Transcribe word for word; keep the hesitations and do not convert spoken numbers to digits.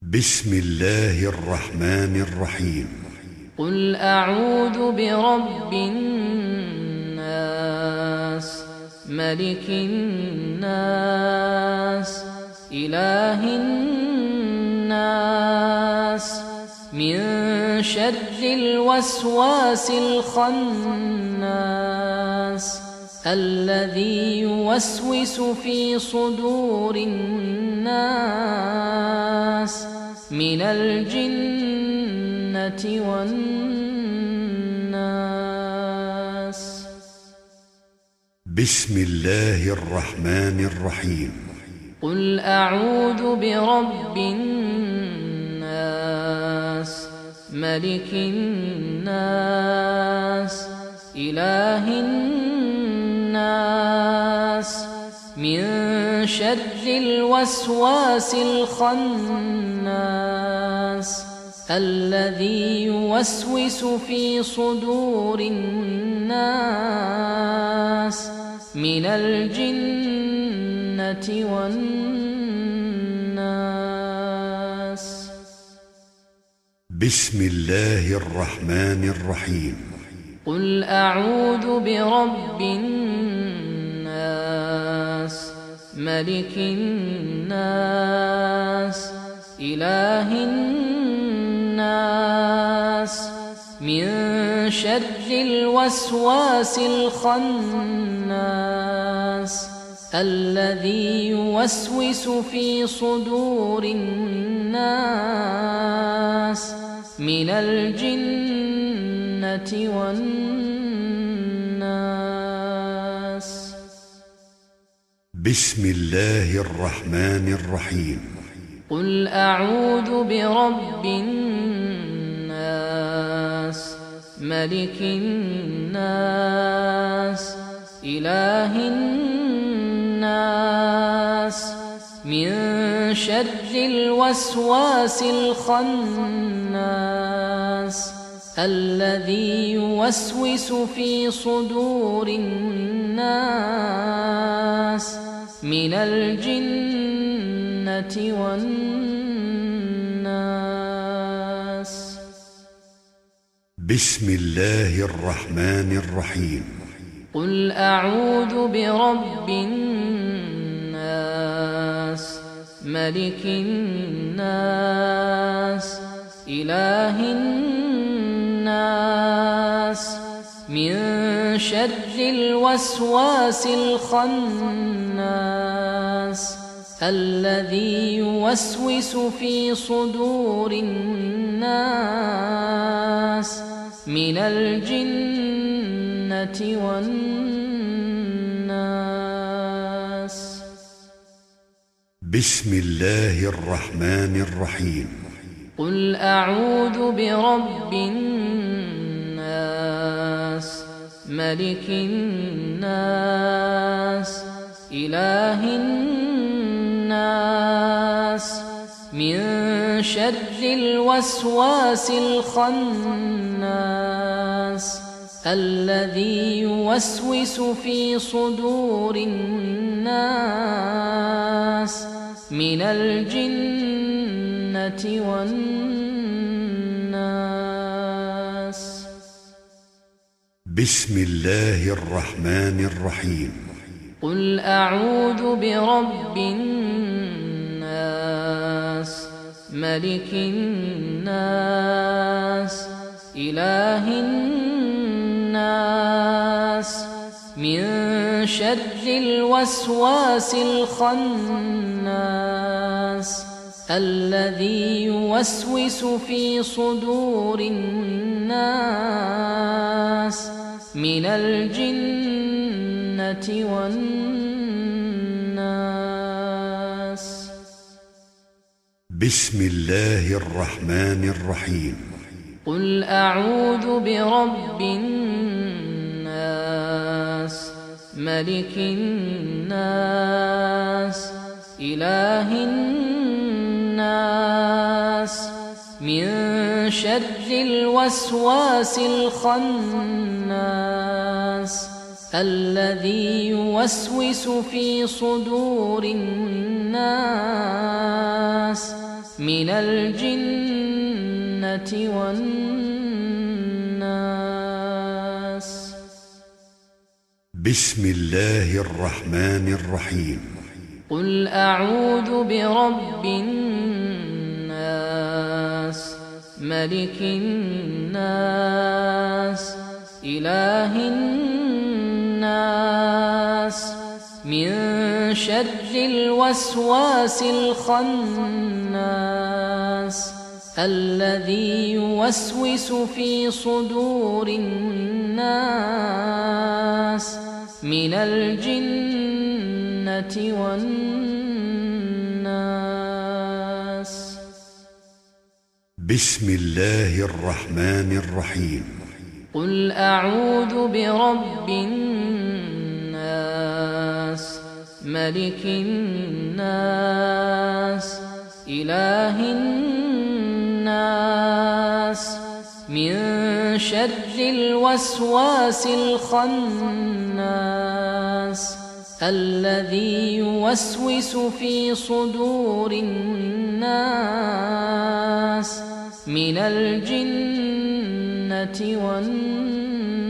بسم الله الرحمن الرحيم. قل أعوذ برب الناس ملك الناس إله الناس من شر الوسواس الخناس الذي يوسوس في صدور الناس من الجنة والناس. بسم الله الرحمن الرحيم. قل أعوذ برب الناس ملك الناس إله الناس من شر الوسواس الخناس الذي يوسوس في صدور الناس من الجنة والناس. بسم الله الرحمن الرحيم. قل أعوذ برب الناس ملك الناس إله الناس من شر الوسواس الخناس الذي يوسوس في صدور الناس من الجنة والناس. بسم الله الرحمن الرحيم. قل أعوذ برب الناس ملك الناس إله الناس من شر الوسواس الخناس الذي يوسوس في صدور الناس من الجنة والناس. بسم الله الرحمن الرحيم. قل أعوذ برب الناس ملك الناس إله الناس من شر الوسواس الخناس الذي يوسوس في صدور الناس من الجنة والناس. بسم الله الرحمن الرحيم. قل أعوذ برب الناس ملك الناس إله الناس من شر الوسواس الخناس الذي يوسوس في صدور الناس من الجنة والناس. بسم الله الرحمن الرحيم. قل أعوذ برب الناس ملك الناس إله الناس من شر الوسواس الخناس الذي يوسوس في صدور الناس من الجنة والناس. بسم الله الرحمن الرحيم. قل أعوذ برب الناس ملك الناس إله الناس من شر الوسواس الخناس الذي يوسوس في صدور الناس من الجنة والناس. بسم الله الرحمن الرحيم. قل أعوذ برب الناس ملك الناس إله الناس من شر الوسواس الخناس الذي يوسوس في صدور الناس من الجنة والناس. بسم الله الرحمن الرحيم. قل أعوذ برب الناس ملك الناس إله الناس من شر الوسواس الخناس الذي يوسوس في صدور الناس من الجنة والناس.